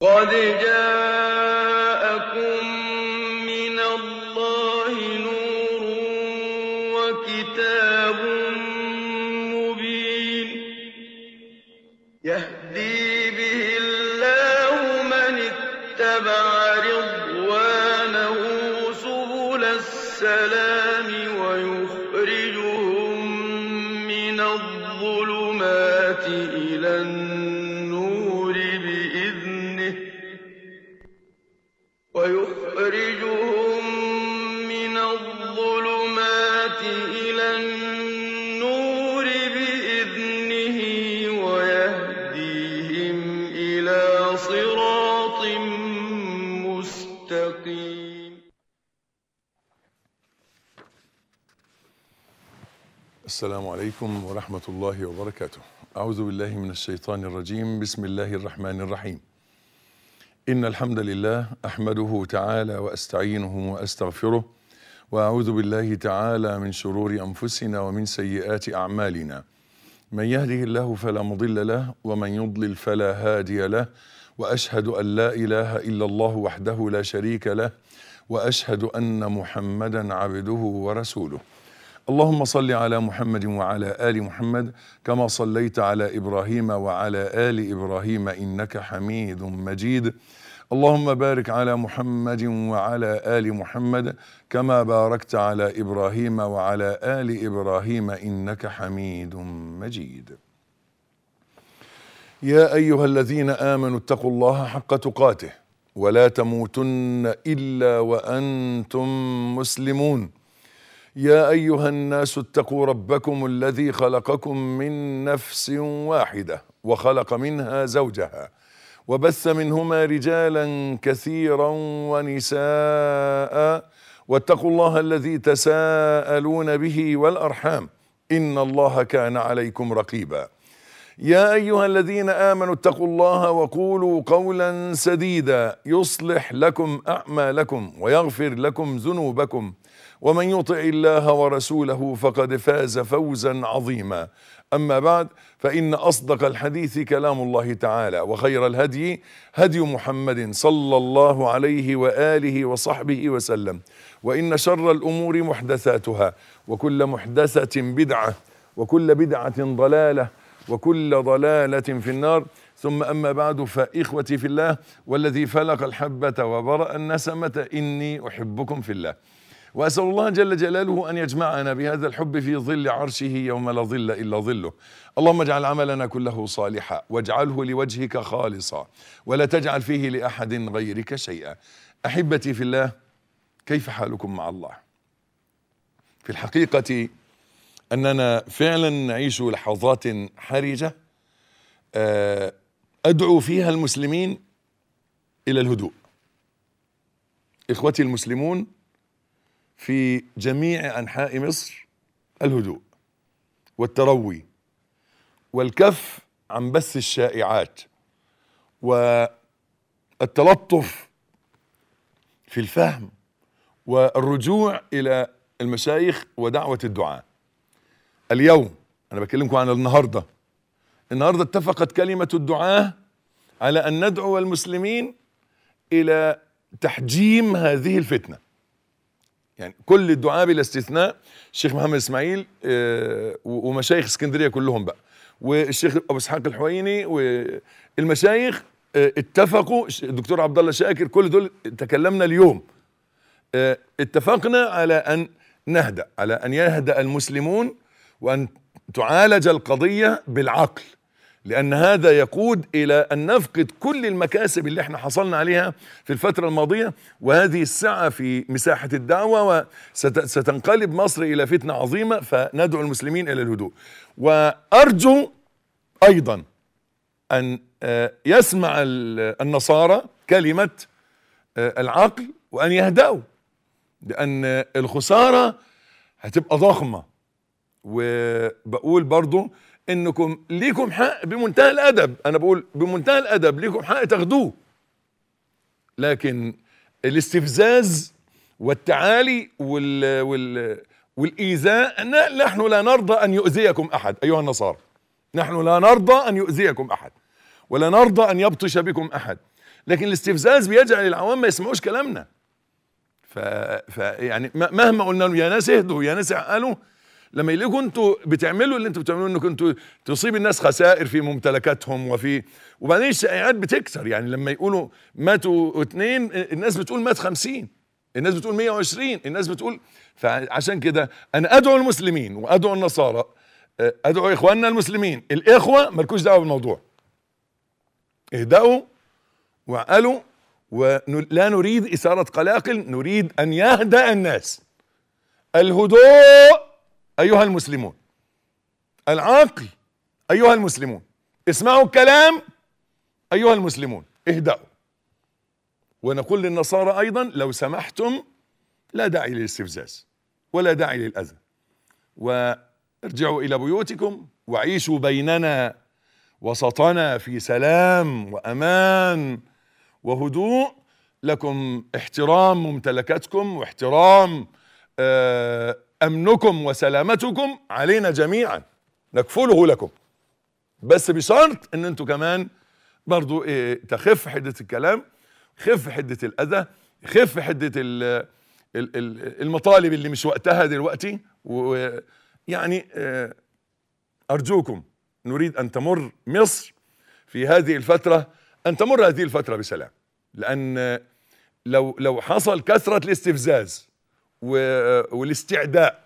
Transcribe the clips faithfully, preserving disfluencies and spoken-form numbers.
قد جاءكم من الله نور وكتاب مبين يهدي به الله من اتبع رضوانه سبل السلام ويخرجهم من الظلمات إلى النور بإذنه ويخرجهم من الظلمات إلى النور بإذنه ويهديهم إلى صراط مستقيم. السلام عليكم ورحمة الله وبركاته. أعوذ بالله من الشيطان الرجيم. بسم الله الرحمن الرحيم. إن الحمد لله أحمده تعالى وأستعينه وأستغفره وأعوذ بالله تعالى من شرور أنفسنا ومن سيئات أعمالنا. من يهده الله فلا مضل له ومن يضلل فلا هادي له، وأشهد أن لا إله إلا الله وحده لا شريك له، وأشهد أن محمدا عبده ورسوله. اللهم صل على محمد وعلى آل محمد كما صليت على إبراهيم وعلى آل إبراهيم إنك حميد مجيد. اللهم بارك على محمد وعلى آل محمد كما باركت على إبراهيم وعلى آل إبراهيم إنك حميد مجيد. يا أيها الذين آمنوا اتقوا الله حق تقاته ولا تموتن إلا وأنتم مسلمون. يا أيها الناس اتقوا ربكم الذي خلقكم من نفس واحدة وخلق منها زوجها وبث منهما رجالا كثيرا ونساء، واتقوا الله الذي تساءلون به والأرحام إن الله كان عليكم رقيبا. يا أيها الذين آمنوا اتقوا الله وقولوا قولا سديدا يصلح لكم أعمالكم ويغفر لكم ذنوبكم، ومن يطع الله ورسوله فقد فاز فوزا عظيما. أما بعد، فإن أصدق الحديث كلام الله تعالى، وخير الهدي هدي محمد صلى الله عليه وآله وصحبه وسلم، وإن شر الأمور محدثاتها، وكل محدثة بدعة، وكل بدعة ضلالة، وكل ضلالة في النار. ثم أما بعد، فإخوتي في الله والذي فلق الحبة وبرأ النسمة إني أحبكم في الله، وأسأل الله جل جلاله أن يجمعنا بهذا الحب في ظل عرشه يوم لا ظل إلا ظله. اللهم اجعل عملنا كله صالحا واجعله لوجهك خالصا ولا تجعل فيه لأحد غيرك شيئا. أحبتي في الله، كيف حالكم مع الله؟ في الحقيقة أننا فعلا نعيش لحظات حرجة أدعو فيها المسلمين إلى الهدوء. إخوتي المسلمون في جميع أنحاء مصر، الهدوء والتروي والكف عن بث الشائعات والتلطف في الفهم والرجوع إلى المشايخ ودعوة الدعاء. اليوم أنا بكلمكم عن النهاردة. النهاردة اتفقت كلمة الدعاء على أن ندعو المسلمين إلى تحجيم هذه الفتنة. يعني كل الدعاء بلا استثناء، الشيخ محمد اسماعيل ومشايخ اسكندرية كلهم بقى، والشيخ ابو اسحاق الحويني والمشايخ اتفقوا، الدكتور عبد الله شاكر، كل دول تكلمنا اليوم، اتفقنا على ان نهدأ، على ان يهدأ المسلمون وان تعالج القضية بالعقل، لأن هذا يقود إلى أن نفقد كل المكاسب اللي احنا حصلنا عليها في الفترة الماضية، وهذه السعة في مساحة الدعوة، وستنقلب مصر إلى فتنة عظيمة. فندعو المسلمين إلى الهدوء، وأرجو أيضا أن يسمع النصارى كلمة العقل وأن يهدأوا، لأن الخسارة هتبقى ضخمة. وبقول برضو انكم ليكم حق بمنتهى الادب، انا بقول بمنتهى الادب ليكم حق تاخدوه، لكن الاستفزاز والتعالي وال وال والايذاء، نحن لا نرضى ان يؤذيكم احد ايها النصارى، نحن لا نرضى ان يؤذيكم احد. ولا نرضى ان يبطش بكم احد. لكن الاستفزاز بيجعل العوام ما يسمعوش كلامنا. ف... ف يعني مهما قلنا لهم يا ناس اهدوا يا ناس عقلوا، لما يلاقوا انتوا بتعملوا اللي انتوا بتعملوه، انكم انتوا تصيب الناس خسائر في ممتلكاتهم وفي، وبعدين الشائعات بتكسر. يعني لما يقولوا ماتوا اثنين الناس بتقول مات خمسين، الناس بتقول مية وعشرين، الناس بتقول. فعشان كده انا ادعو المسلمين وادعو النصارى، ادعو اخواننا المسلمين الاخوه مالكوش دعوه بالموضوع، اهدأوا وعقلوا، ولا نريد اثاره قلاقل، نريد ان يهدأ الناس. الهدوء ايها المسلمون، العقل ايها المسلمون، اسمعوا الكلام ايها المسلمون، اهدأوا. ونقول للنصارى ايضا لو سمحتم لا داعي للاستفزاز ولا داعي للاذى، وارجعوا الى بيوتكم وعيشوا بيننا وسطنا في سلام وامان وهدوء، لكم احترام ممتلكاتكم واحترام امنكم وسلامتكم علينا جميعا، نكفله لكم، بس بشرط ان انتوا كمان برضو ايه تخف حدة الكلام، خف حدة الاذى، خف حدة المطالب اللي مش وقتها دلوقتي. ويعني ارجوكم نريد ان تمر مصر في هذه الفترة، ان تمر هذه الفترة بسلام، لان لو لو حصل كثرة الاستفزاز والاستعداء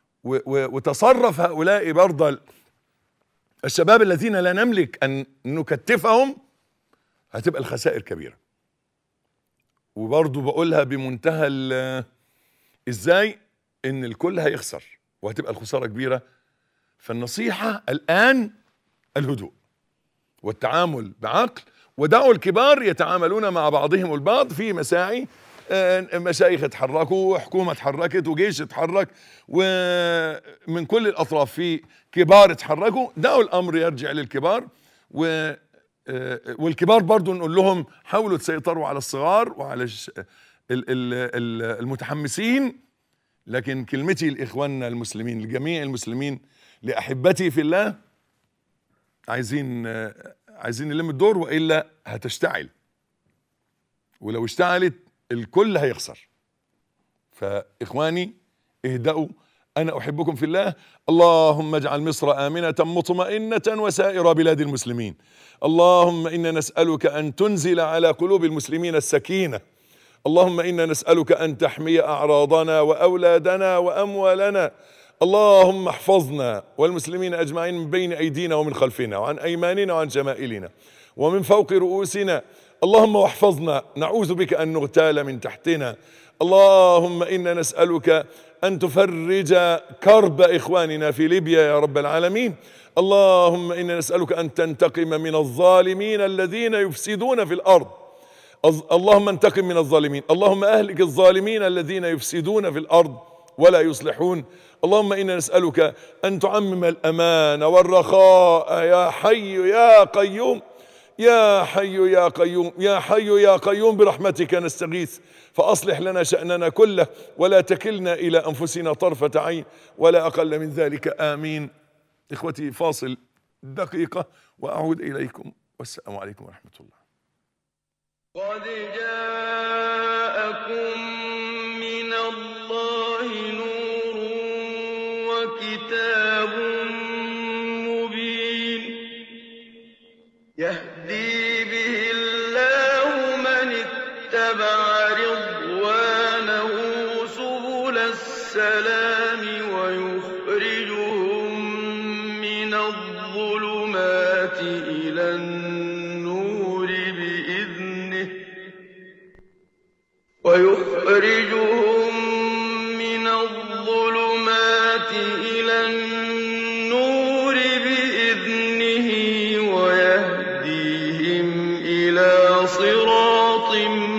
وتصرف هؤلاء برضه الشباب الذين لا نملك ان نكتفهم، هتبقى الخسائر كبيرة. وبرضه بقولها بمنتهى ازاي ان الكل هيخسر وهتبقى الخسارة كبيرة. فالنصيحة الان الهدوء والتعامل بعقل، ودعوا الكبار يتعاملون مع بعضهم البعض في مساعي، مشايخ اتحركوا، حكومة اتحركت، وجيش اتحرك، ومن كل الأطراف في كبار اتحركوا. دعوا الأمر يرجع للكبار، و والكبار برضو نقول لهم حاولوا تسيطروا على الصغار وعلى المتحمسين. لكن كلمتي لإخواننا المسلمين، لجميع المسلمين، لأحبتي في الله، عايزين عايزين نلم الدور وإلا هتشتعل، ولو اشتعلت الكل هيخسر. فإخواني اهدأوا، أنا أحبكم في الله. اللهم اجعل مصر آمنة مطمئنة وسائر بلاد المسلمين. اللهم إنا نسألك أن تنزل على قلوب المسلمين السكينة. اللهم إنا نسألك أن تحمي أعراضنا وأولادنا وأموالنا. اللهم احفظنا والمسلمين أجمعين من بين أيدينا ومن خلفنا وعن أيماننا وعن شمائلنا ومن فوق رؤوسنا. اللهم واحفظنا، نعوذ بك أن نغتال من تحتنا. اللهم إنا نسألك أن تفرج كرب إخواننا في ليبيا يا رب العالمين. اللهم إنا نسألك أن تنتقم من الظالمين الذين يفسدون في الأرض. اللهم انتقم من الظالمين، اللهم أهلك الظالمين الذين يفسدون في الأرض ولا يصلحون. اللهم إنا نسألك أن تعمم الأمان والرخاء يا حي يا قيوم، يا حي يا قيوم، يا حي يا قيوم، برحمتك نستغيث، فأصلح لنا شأننا كله ولا تكلنا إلى أنفسنا طرفة عين ولا أقل من ذلك، آمين. إخوتي فاصل دقيقة وأعود إليكم، والسلام عليكم ورحمة الله. قد جاءكم من الله نور وكتاب مبين يهدي به الله من اتبع رضوانه سبل السلام ويخرجهم من الظلمات إلى النور بإذنه ويخرجهم من الظلمات إلى النور بإذنه ويهديهم إلى صراط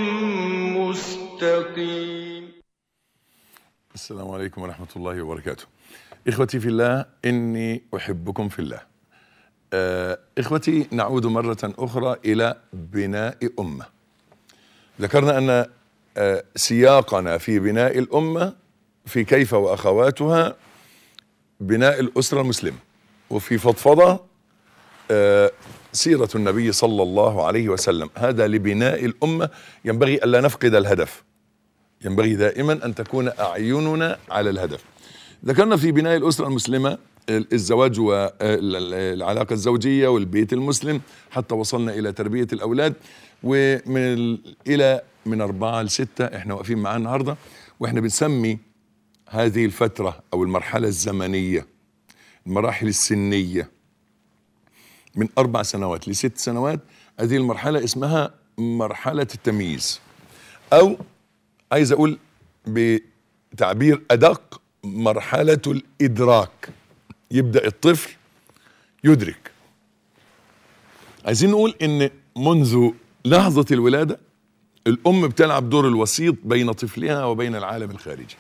مستقيم. السلام عليكم ورحمة الله وبركاته. إخوتي في الله، إني أحبكم في الله. آه إخوتي، نعود مرة أخرى إلى بناء أمة. ذكرنا أن آه سياقنا في بناء الأمة في كيف وأخواتها بناء الأسرة المسلمة، وفي فضفضة آه سيرة النبي صلى الله عليه وسلم، هذا لبناء الأمة. ينبغي ألا نفقد الهدف، ينبغي دائما أن تكون أعيننا على الهدف. ذكرنا في بناء الأسرة المسلمة الزواج والعلاقة الزوجية والبيت المسلم، حتى وصلنا إلى تربية الأولاد. ومن إلى من أربعة لستة احنا واقفين معاه النهاردة، واحنا بنسمي هذه الفترة أو المرحلة الزمنية، المراحل السنية من أربع سنوات لست سنوات، هذه المرحلة اسمها مرحلة التمييز، أو عايز أقول بتعبير أدق مرحلة الإدراك. يبدأ الطفل يدرك. عايزين نقول إن منذ لحظة الولادة الأم بتلعب دور الوسيط بين طفلها وبين العالم الخارجي،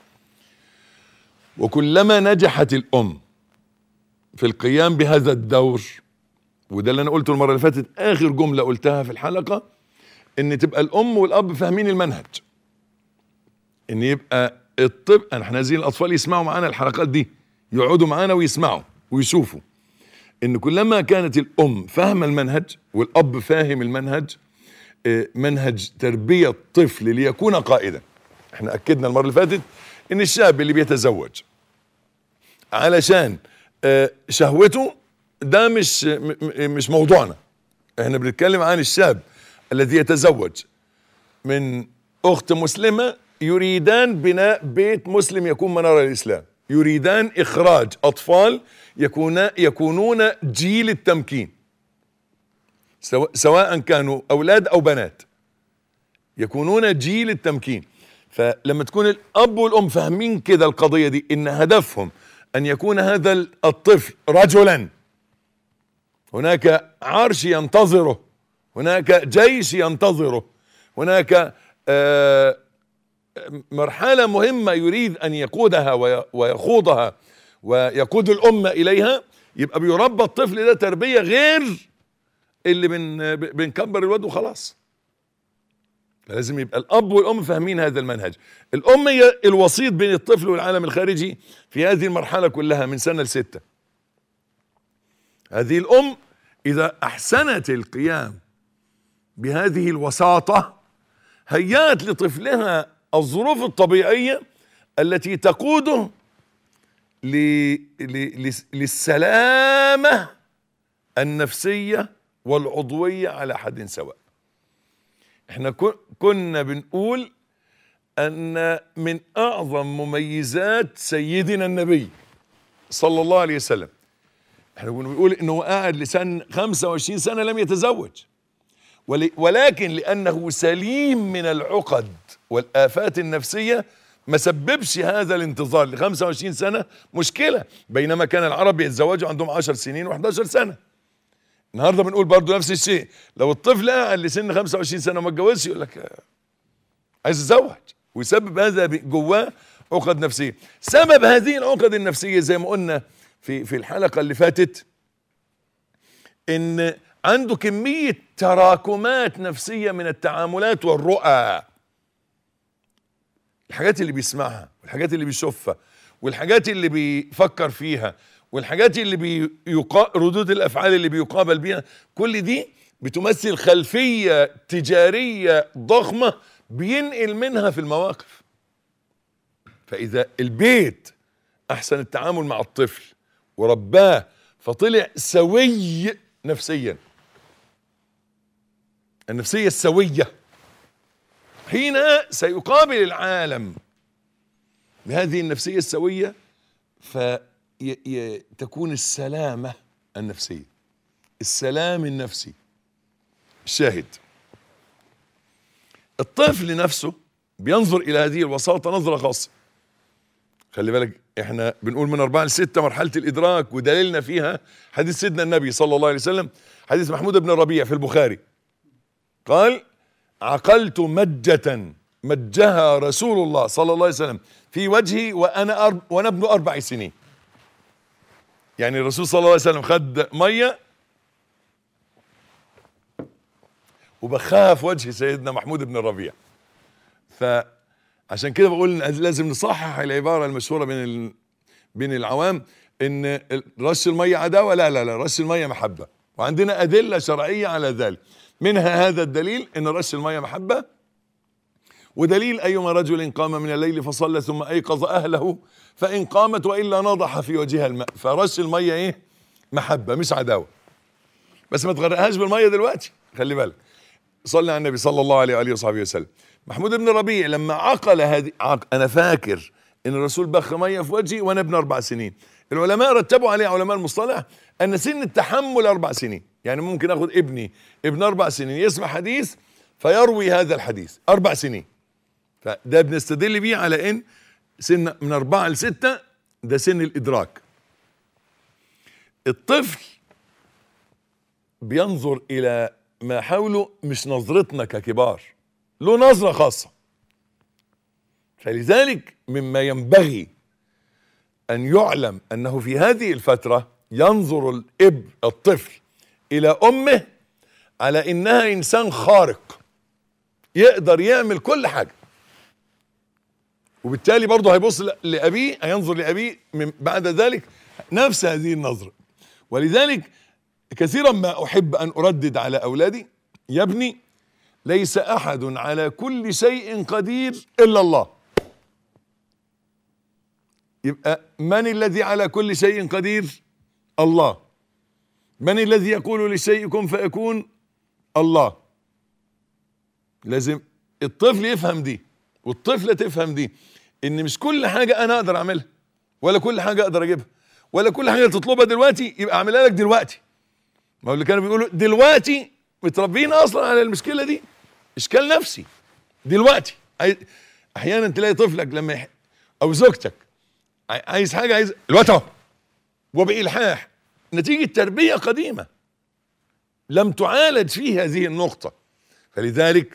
وكلما نجحت الأم في القيام بهذا الدور، وده اللي أنا قلته المرة اللي فاتت، آخر جملة قلتها في الحلقة، إن تبقى الأم والأب فاهمين المنهج، إن يبقى الطب احنا عايزين الأطفال يسمعوا معانا الحلقات دي، يقعدوا معانا ويسمعوا ويشوفوا إن كلما كانت الأم فاهمة المنهج والأب فاهم المنهج، منهج تربية الطفل ليكون قائدا. احنا أكدنا المرة اللي فاتت إن الشاب اللي بيتزوج علشان شهوته ده مش مش موضوعنا، احنا بنتكلم عن الشاب الذي يتزوج من أخت مسلمة يريدان بناء بيت مسلم يكون منارة للإسلام، يريدان إخراج أطفال يكون يكونون جيل التمكين، سواء كانوا أولاد أو بنات، يكونون جيل التمكين. فلما تكون الأب والأم فاهمين كده القضية دي، إن هدفهم أن يكون هذا الطفل رجلا، هناك عرش ينتظره، هناك جيش ينتظره، هناك آه مرحلة مهمة يريد أن يقودها ويخوضها ويقود الأمة إليها، يبقى بيربى الطفل ده تربية غير اللي بن بنكبر الواد وخلاص. لازم يبقى الأب والأم فاهمين هذا المنهج. الأم هي الوسيط بين الطفل والعالم الخارجي في هذه المرحلة كلها من سنة لستة. هذه الأم إذا أحسنت القيام بهذه الوساطة هيأت لطفلها الظروف الطبيعية التي تقوده للسلامة النفسية والعضوية على حد سواء. احنا كنا بنقول أن من أعظم مميزات سيدنا النبي صلى الله عليه وسلم، احنا كنا بنقول إنه قاعد لسن خمسة وعشرين سنة لم يتزوج، ولكن لأنه سليم من العقد والآفات النفسية ما سببش هذا الانتظار ل خمسة وعشرين سنة مشكلة، بينما كان العرب يتزوجوا عندهم عشر سنين وإحدى عشرة سنة. النهارده بنقول برضو نفس الشيء، لو الطفل قاعد لسن خمسة وعشرين سنة وما اتجوزش يقول لك عايز اتزوج، ويسبب هذا جواه عقد نفسية. سبب هذه العقد النفسية زي ما قلنا في في الحلقة اللي فاتت إن عنده كمية تراكمات نفسية من التعاملات والرؤى، الحاجات اللي بيسمعها والحاجات اللي بيشوفها والحاجات اللي بيفكر فيها والحاجات اللي بيقا... ردود الأفعال اللي بيقابل بيها، كل دي بتمثل خلفية تجارية ضخمة بينقل منها في المواقف. فإذا البيت أحسن التعامل مع الطفل ورباه فطلع سوي نفسيا، النفسية السوية، حين سيقابل العالم بهذه النفسية السوية فتكون السلامة النفسية، السلام النفسي. الشاهد الطفل نفسه بينظر إلى هذه الوساطة نظرة خاصة. خلي بالك احنا بنقول من أربعة لستة مرحلة الإدراك، ودليلنا فيها حديث سيدنا النبي صلى الله عليه وسلم، حديث محمود بن الربيع في البخاري، قال: عقلت مجة مجها رسول الله صلى الله عليه وسلم في وجهي وأنا أرب وأنا ابن أربع سنين. يعني الرسول صلى الله عليه وسلم خد مية وبخاها في وجه سيدنا محمود بن الربيع. فعشان كده بقول لازم نصحح العبارة المشهورة بين ال... بين العوام ان رش المية عداوة، لا لا لا، رش المية محبة. وعندنا أدلة شرعية على ذلك. منها هذا الدليل ان رش المية محبة، ودليل ايما رجل قام من الليل فصلى ثم ايقظ اهله فان قامت والا نضح في وجهها الماء. فرش المية ايه؟ محبة مش عداوة. بس ما تغرقهاش بالمية دلوقتي، خلي بالك. صلى على النبي صلى الله عليه وآله وصحبه وسلم. محمود بن ربيع لما عقل هذه عق... انا فاكر ان الرسول بخ مية في وجهي وانا ابن اربع سنين. العلماء رتبوا عليه علماء المصطلح ان سن التحمل اربع سنين، يعني ممكن اخد ابني ابن اربع سنين يسمع حديث فيروي هذا الحديث اربع سنين. فده بنستدل بيه على ان سن من اربعة لستة ده سن الادراك. الطفل بينظر الى ما حوله مش نظرتنا ككبار، له نظرة خاصة. فلذلك مما ينبغي أن يعلم أنه في هذه الفترة ينظر الابن الطفل إلى أمه على إنها إنسان خارق يقدر يعمل كل حاجة، وبالتالي برضه هيبص لأبيه، هينظر لأبيه من بعد ذلك نفس هذه النظرة. ولذلك كثيرا ما أحب أن أردد على أولادي: يا ابني ليس أحد على كل شيء قدير إلا الله. يبقى من الذي على كل شيء قدير؟ الله. من الذي يقول للشيء كن فيكون؟ الله. لازم الطفل يفهم دي والطفلة تفهم دي، ان مش كل حاجة انا اقدر اعملها، ولا كل حاجة اقدر اجيبها، ولا كل حاجة تطلبها دلوقتي يبقى اعملها لك دلوقتي. ما هو اللي كانوا بيقولوا دلوقتي متربيين اصلا على المشكلة دي، اشكال نفسي. دلوقتي احيانا تلاقي طفلك لما يح... او زوجتك عايز حاجة، عايز الوقت اهو، وبإلحاح، نتيجة تربية قديمة لم تعالج فيه هذه النقطة. فلذلك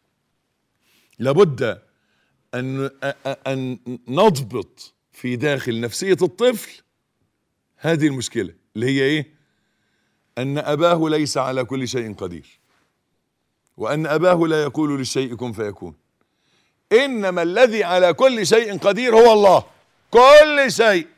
لابد أن أن نضبط في داخل نفسية الطفل هذه المشكلة اللي هي إيه؟ أن أباه ليس على كل شيء قدير، وأن أباه لا يقول للشيء كن فيكون، إنما الذي على كل شيء قدير هو الله، كل شيء.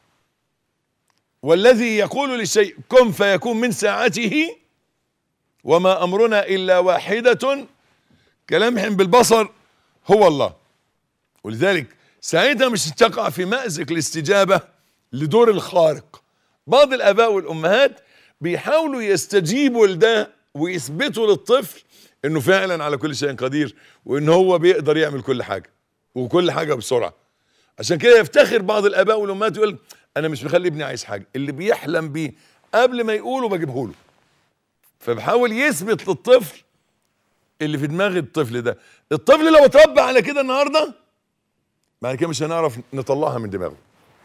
والذي يقول للشيء كن فيكون من ساعته، وما أمرنا إلا واحدة كلمح بالبصر، هو الله. ولذلك ساعتها مش تقع في مأزق الاستجابة لدور الخارق. بعض الآباء والأمهات بيحاولوا يستجيبوا لده ويثبتوا للطفل إنه فعلا على كل شيء قدير، وإنه هو بيقدر يعمل كل حاجة وكل حاجة بسرعة. عشان كده يفتخر بعض الآباء والأمهات يقول أنا مش مخلي ابني عايز حاجة، اللي بيحلم بيه قبل ما يقوله بجيبه له. فبحاول يثبت للطفل اللي في دماغ الطفل ده. الطفل لو اتربى على كده النهارده بعد كده مش هنعرف نطلعها من دماغه.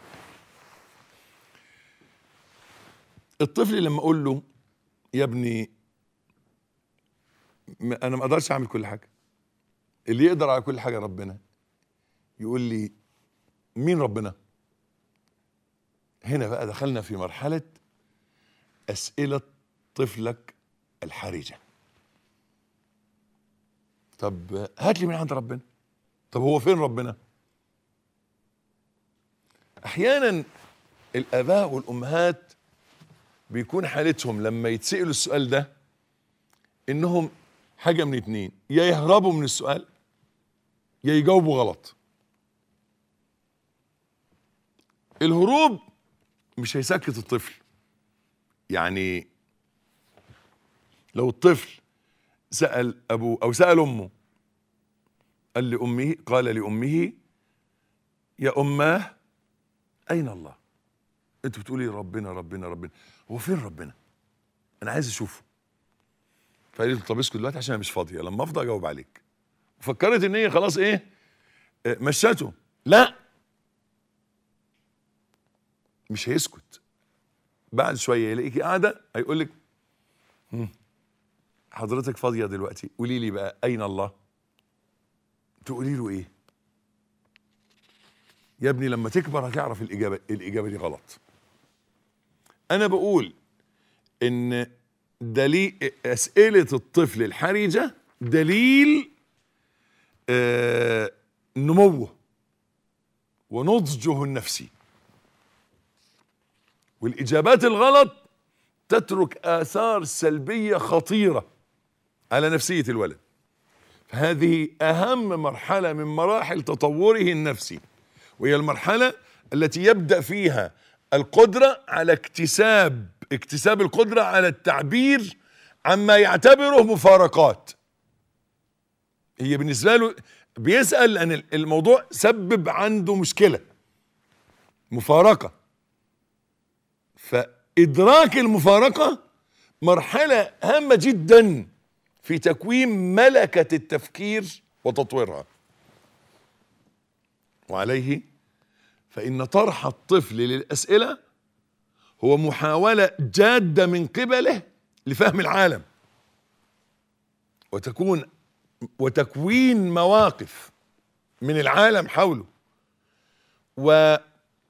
الطفل لما اقول له يا ابني انا ما اقدرش اعمل كل حاجه، اللي يقدر على كل حاجه ربنا، يقول لي مين ربنا؟ هنا بقى دخلنا في مرحله اسئله طفلك الحرجه. طب هات لي من عند ربنا. طب هو فين ربنا؟ احيانا الاباء والامهات بيكون حالتهم لما يتسألوا السؤال ده انهم حاجه من اتنين: يا يهربوا من السؤال يا يجاوبوا غلط. الهروب مش هيسكت الطفل. يعني لو الطفل سأل أبوه أو سأل أمه، قال لأمه قال لأمه يا أماه أين الله؟ أنت بتقولي ربنا ربنا ربنا، هو فين ربنا؟ أنا عايز أشوفه. فقالت له طب اسكت دلوقتي عشان أنا مش فاضية، لما أفضى أجاوب عليك. وفكرت إن هي خلاص إيه؟ مشته. لا، مش هيسكت. بعد شوية يلاقيكي قاعدة هيقول لك حضرتك فاضية دلوقتي، قولي لي بقى أين الله؟ تقولي له إيه؟ يا ابني لما تكبر هتعرف الإجابة، الإجابة دي غلط. أنا بقول إن دليل أسئلة الطفل الحرجة دليل آه نموه ونضجه النفسي، والإجابات الغلط تترك آثار سلبية خطيرة على نفسية الولد. هذه أهم مرحلة من مراحل تطوره النفسي، وهي المرحلة التي يبدأ فيها القدرة على اكتساب اكتساب القدرة على التعبير عما يعتبره مفارقات. هي بالنسبة له بيسأل أن الموضوع سبب عنده مشكلة، مفارقة، فإدراك المفارقة مرحلة هامة جدا في تكوين ملكة التفكير وتطويرها. وعليه فإن طرح الطفل للأسئلة هو محاولة جادة من قبله لفهم العالم وتكون وتكوين مواقف من العالم حوله ومعرفة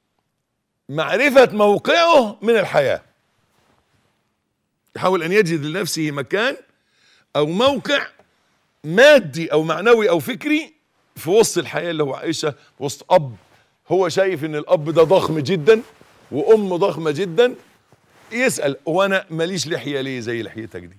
موقعه من الحياة. يحاول أن يجد لنفسه مكان أو موقع مادي أو معنوي أو فكري في وسط الحياة اللي هو عايشها، في وسط أب هو شايف إن الأب ده ضخم جدا وأم ضخمة جدا. يسأل وأنا ماليش لحية ليه زي لحيتك دي؟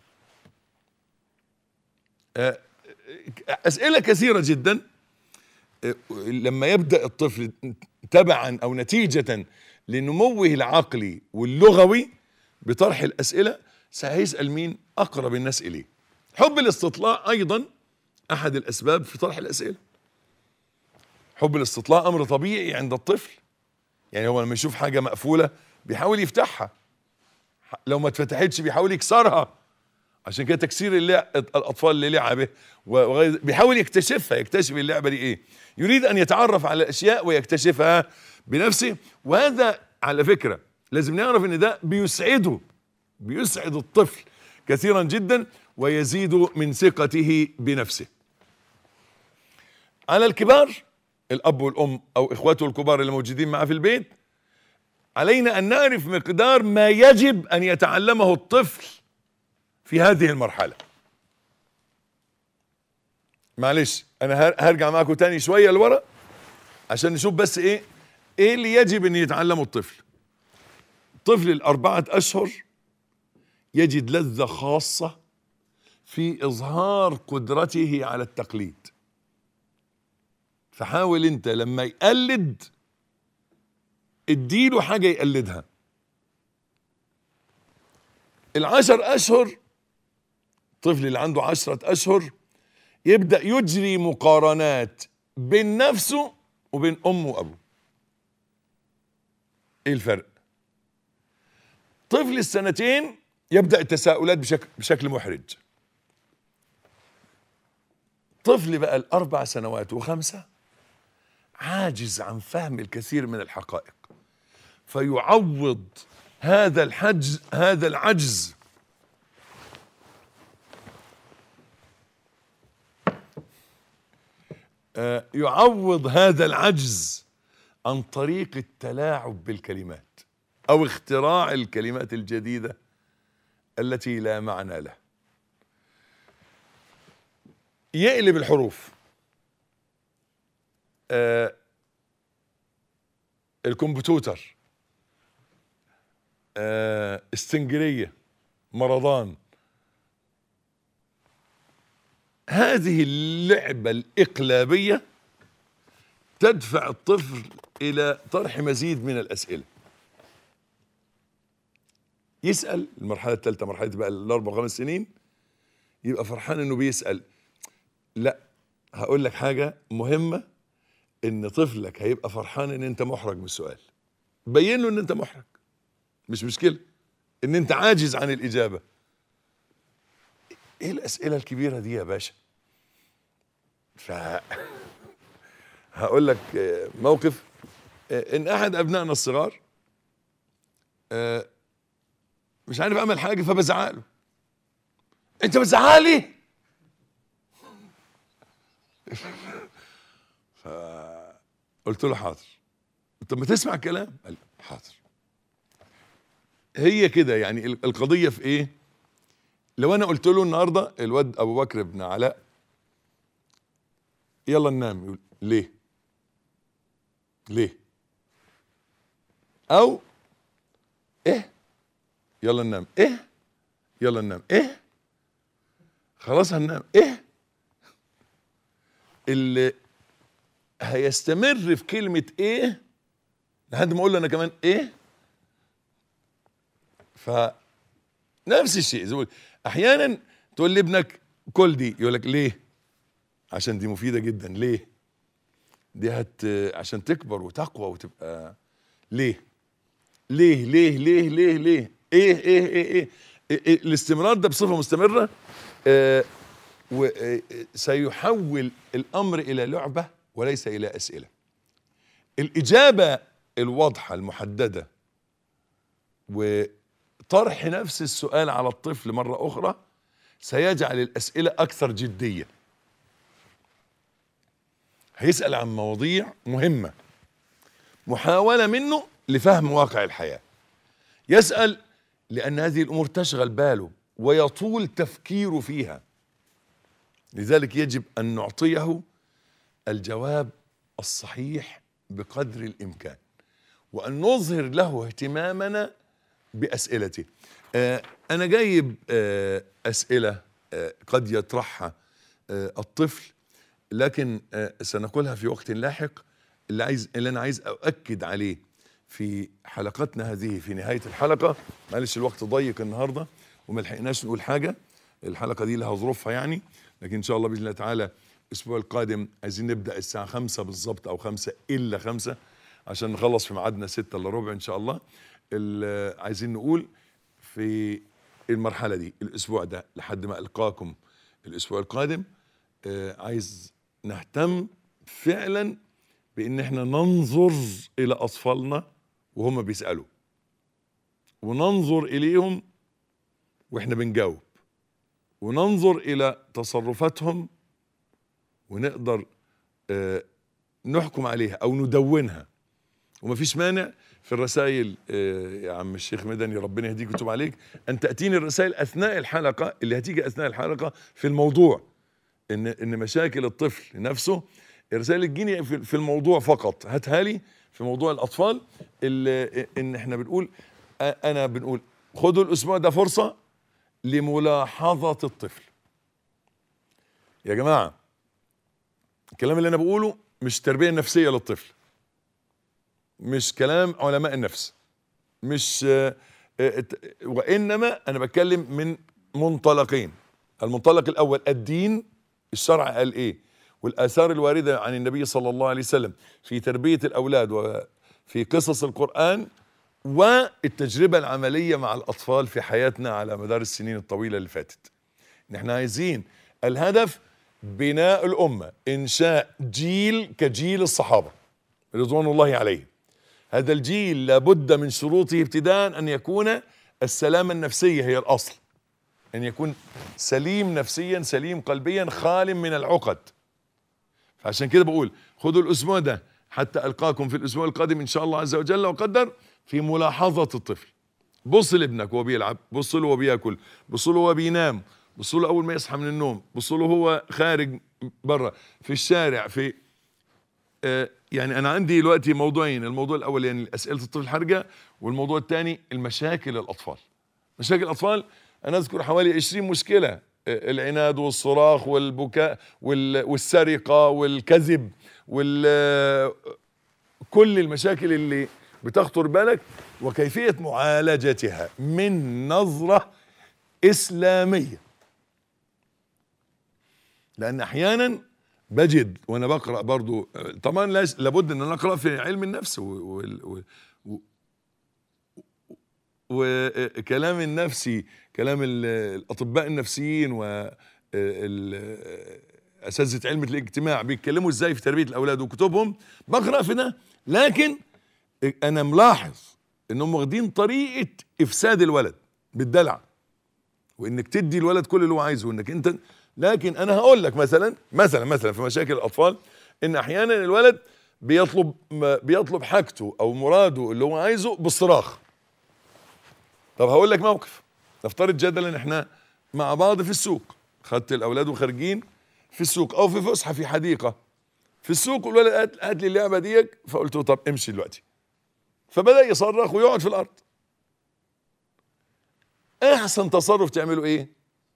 أسئلة كثيرة جدا. لما يبدأ الطفل تبعا أو نتيجة لنموه العقلي واللغوي بطرح الأسئلة سيسأل مين؟ أقرب الناس إليه. حب الاستطلاع أيضا أحد الأسباب في طرح الأسئلة. حب الاستطلاع أمر طبيعي عند الطفل، يعني هو لما يشوف حاجة مقفولة بيحاول يفتحها، لو ما اتفتحتش بيحاول يكسرها. عشان كده تكسير اللعب الأطفال للعبه بيحاول يكتشفها، يكتشف اللعبة دي إيه، يريد أن يتعرف على الأشياء ويكتشفها بنفسه. وهذا على فكرة لازم نعرف إن ده بيسعده، بيسعد الطفل كثيرا جدا ويزيد من ثقته بنفسه. على الكبار، الأب والأم أو إخواته الكبار اللي موجودين معه في البيت، علينا أن نعرف مقدار ما يجب أن يتعلمه الطفل في هذه المرحلة. معلش أنا هرجع معكم تاني شوية لورا عشان نشوف بس إيه إيه اللي يجب أن يتعلمه الطفل. طفل الأربعة أشهر يجد لذة خاصة في إظهار قدرته على التقليد. فحاول أنت لما يقلد اديله حاجة يقلدها. العشر أشهر، الطفل اللي عنده عشرة أشهر يبدأ يجري مقارنات بين نفسه وبين أمه وأبوه. إيه الفرق؟ طفل السنتين يبدأ التساؤلات بشكل, بشكل محرج. طفل بقى الأربع سنوات وخمسة عاجز عن فهم الكثير من الحقائق، فيعوض هذا الحجز هذا العجز آه يعوض هذا العجز عن طريق التلاعب بالكلمات أو اختراع الكلمات الجديدة التي لا معنى لها. يقلب الحروف، آه الكمبيوتر، آه استنجرية، مرضان. هذه اللعبة الإقلابية تدفع الطفل إلى طرح مزيد من الأسئلة. يسأل. المرحلة الثالثة مرحلة بقى الأربع وخمس سنين يبقى فرحان إنه بيسأل. لا، هقول لك حاجة مهمة، إن طفلك هيبقى فرحان إن أنت محرج من السؤال. بين له إن أنت محرج، مش مشكلة إن أنت عاجز عن الإجابة. إيه الأسئلة الكبيرة دي يا باشا؟ ف هقول لك موقف. إن أحد أبنائنا الصغار مش عارف أعمل حاجة فبزعق له. أنت بتزعق لي؟ فقلت له حاضر. طب ما تسمع كلام؟ قال حاضر. هي كده يعني القضية في إيه؟ لو أنا قلت له النهارده الواد أبو بكر بن علاء يلا ننام، يقول ليه؟ ليه؟ أو إيه؟ يلا ننام. ايه يلا ننام. ايه خلاص هننام. ايه اللي هيستمر في كلمة ايه لحد ما اقول له انا كمان ايه. فنفس الشيء زي احيانا تقول لابنك كل دي، يقول لك ليه؟ عشان دي مفيدة جدا. ليه؟ دي هت عشان تكبر وتقوى وتبقى. ليه ليه ليه ليه ليه ليه ايه ايه ايه, إيه, إيه, إيه الاستمرار ده بصفة مستمرة آه وسيحول الامر الى لعبة وليس الى اسئلة. الاجابة الواضحة المحددة وطرح نفس السؤال على الطفل مرة اخرى سيجعل الاسئلة اكثر جدية. هيسأل عن مواضيع مهمة، محاولة منه لفهم واقع الحياة. يسأل لأن هذه الأمور تشغل باله ويطول تفكيره فيها، لذلك يجب أن نعطيه الجواب الصحيح بقدر الإمكان وأن نظهر له اهتمامنا بأسئلته. آه أنا جايب آه أسئلة آه قد يطرحها آه الطفل، لكن آه سنقولها في وقت لاحق. اللي عايز اللي أنا عايز أؤكد عليه في حلقتنا هذه في نهاية الحلقة، معلش الوقت ضيق النهاردة وما لحقناش نقول حاجة، الحلقة دي لها ظروفها يعني، لكن إن شاء الله بإذن الله تعالى الأسبوع القادم عايزين نبدأ الساعة خمسة بالظبط أو خمسة إلا خمسة عشان نخلص في ميعادنا ستة إلا ربع إن شاء الله. عايزين نقول في المرحلة دي الأسبوع ده لحد ما ألقاكم الأسبوع القادم، آه عايز نهتم فعلا بإن احنا ننظر إلى أطفالنا وهم بيسألوا، وننظر إليهم وإحنا بنجاوب، وننظر إلى تصرفاتهم ونقدر آه نحكم عليها أو ندونها. ومفيش مانع في الرسائل آه يا عم الشيخ مدني ربنا يهديك ويتوب عليك أن تأتيني الرسائل أثناء الحلقة اللي هتيجي أثناء الحلقة في الموضوع، إن إن مشاكل الطفل نفسه الرسائل تجيني في الموضوع فقط، هاتها لي في موضوع الأطفال اللي إن إحنا بنقول أنا بنقول خدوا الأسبوع ده فرصة لملاحظة الطفل. يا جماعة الكلام اللي أنا بقوله مش تربية نفسية للطفل، مش كلام علماء النفس، مش وإنما أنا بتكلم من منطلقين. المنطلق الأول الدين، الشرع قال إيه، والآثار الواردة عن النبي صلى الله عليه وسلم في تربية الأولاد وفي قصص القرآن، والتجربة العملية مع الأطفال في حياتنا على مدار السنين الطويلة اللي فاتت. نحن عايزين الهدف بناء الأمة، إنشاء جيل كجيل الصحابة رضوان الله عليهم. هذا الجيل لابد من شروطه ابتداء أن يكون السلامة النفسية هي الأصل، أن يكون سليم نفسيا سليم قلبيا خال من العقد. عشان كده بقول خدوا الأسبوع ده حتى ألقاكم في الأسبوع القادم إن شاء الله عز وجل وقدر في ملاحظة الطفل. بص لابنك وهو بيلعب، بص له وهو بياكل، بص له وهو بينام، بص له أول ما يصحى من النوم، بص له هو خارج بره في الشارع في آه يعني أنا عندي دلوقتي موضوعين، الموضوع الأول يعني أسئلة الطفل الحرجة، والموضوع الثاني المشاكل الأطفال. مشاكل الأطفال أنا أذكر حوالي عشرين مشكلة، العناد والصراخ والبكاء والسرقة والكذب وكل المشاكل اللي بتخطر بالك وكيفية معالجتها من نظرة إسلامية. لأن أحيانا بجد وأنا بقرأ برضو، طبعا لابد أن نقرأ في علم النفس وكلام النفسي، كلام الأطباء النفسيين وأساتذة علم الاجتماع بيتكلموا ازاي في تربية الأولاد وكتبهم، بقرأ في ده. لكن أنا ملاحظ إنهم واخدين طريقة إفساد الولد بالدلع، وإنك تدي الولد كل اللي هو عايزه وإنك أنت. لكن أنا هقول لك مثلا مثلا مثلا في مشاكل الأطفال إن أحيانا الولد بيطلب بيطلب حاجته أو مراده اللي هو عايزه بالصراخ. طب هقول لك موقف، نفترض جدلا ان احنا مع بعض في السوق، خدت الاولاد وخارجين في السوق او في فسحه في حديقه في السوق، والولد هات لي اللعبه ديك، فقلت له طب امشي دلوقتي، فبدا يصرخ ويقعد في الارض. احسن تصرف تعمله ايه؟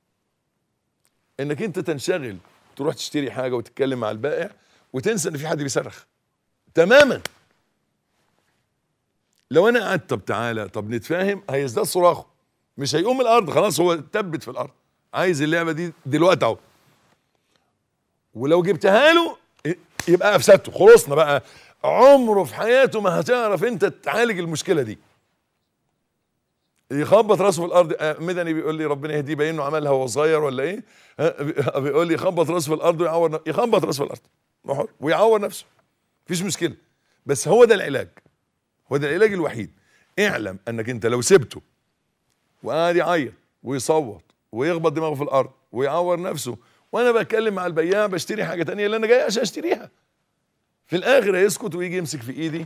انك انت تنشغل، تروح تشتري حاجه وتتكلم مع البائع وتنسى ان في حد بيصرخ تماما. لو انا قعدت طب تعالى طب نتفاهم، هيزداد صراخه، مش هيقوم من الارض، خلاص هو ثبت في الارض، عايز اللعبه دي دلوقتي اهو. ولو جبتها له يبقى افسدته، خلصنا بقى، عمره في حياته ما هتعرف انت تعالج المشكله دي. يخبط راسه في الارض. مدني بيقول لي ربنا يهديه، باين انه عملها وهو صغير ولا ايه، بيقول لي يخبط راسه في الارض ويعور، يخبط راسه في الارض ويعور نفسه، مفيش مشكله. بس هو ده العلاج، هو ده العلاج الوحيد. اعلم انك انت لو سبته وقاعد يعيط ويصوت ويخبط دماغه في الارض ويعور نفسه، وانا بتكلم مع البياع بشتري حاجه تانية اللي انا جاي عشان اشتريها، في الاخر هيسكت ويجي يمسك في ايدي.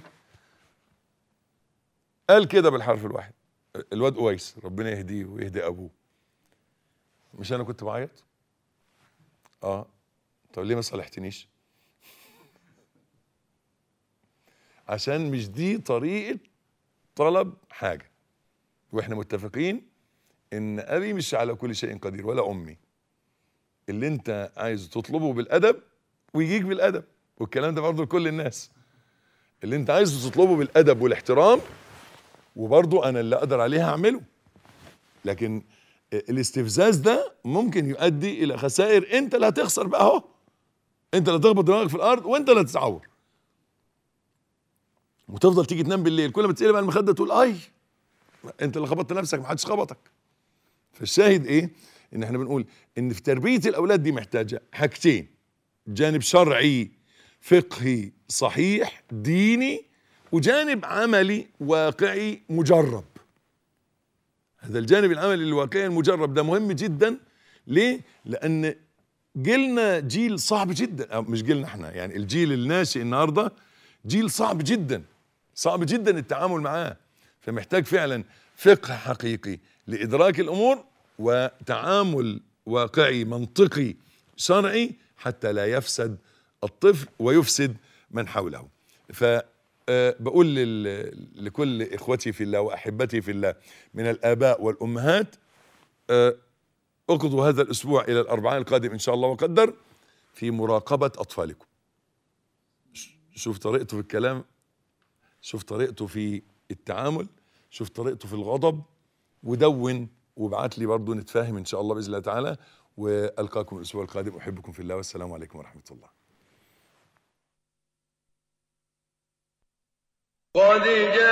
قال كده بالحرف الواحد الواد قويس، ربنا يهديه ويهدي ابوه، مش انا كنت بعيط؟ اه طب ليه ما صالحتنيش؟ عشان مش دي طريقه طلب حاجه، واحنا متفقين ان ابي مش على كل شيء قدير ولا امي. اللي انت عايز تطلبه بالادب ويجيك بالادب، والكلام ده برضه لكل الناس. اللي انت عايز تطلبه بالادب والاحترام وبرضه انا اللي اقدر عليه هعمله. لكن الاستفزاز ده ممكن يؤدي الى خسائر، انت اللي هتخسر بقى اهو، انت اللي هتخبط دماغك في الارض وانت اللي هتتعور، وتفضل تيجي تنام بالليل كل ما تقلب على المخده تقول اي انت اللي خبطت نفسك، ما حدش خبطك. فالشاهد ايه؟ ان احنا بنقول ان في تربيه الاولاد دي محتاجه حاجتين: جانب شرعي فقهي صحيح ديني، وجانب عملي واقعي مجرب. هذا الجانب العملي الواقعي المجرب ده مهم جدا. ليه؟ لان جيلنا جيل صعب جدا، أو مش جيلنا احنا، يعني الجيل الناشئ النهارده جيل صعب جدا، صعب جدا التعامل معاه. فمحتاج فعلا فقه حقيقي لادراك الامور، وتعامل واقعي منطقي شرعي، حتى لا يفسد الطفل ويفسد من حوله. فبقول لكل اخوتي في الله واحبتي في الله من الاباء والامهات، اقضوا هذا الاسبوع الى الاربعاء القادم ان شاء الله وقدر في مراقبه اطفالكم. شوف طريقته في الكلام، شوف طريقته في التعامل، شوف طريقته في الغضب، ودون وابعت لي برضه نتفاهم ان شاء الله باذن الله تعالى. والقاكم الاسبوع القادم، احبكم في الله، والسلام عليكم ورحمه الله. قد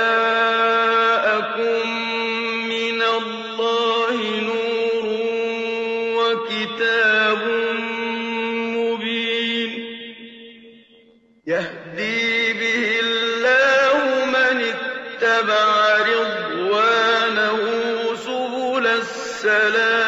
جاءكم من الله نور وكتاب مبين يهدي به الله من اتبع رضوانه سبل السلام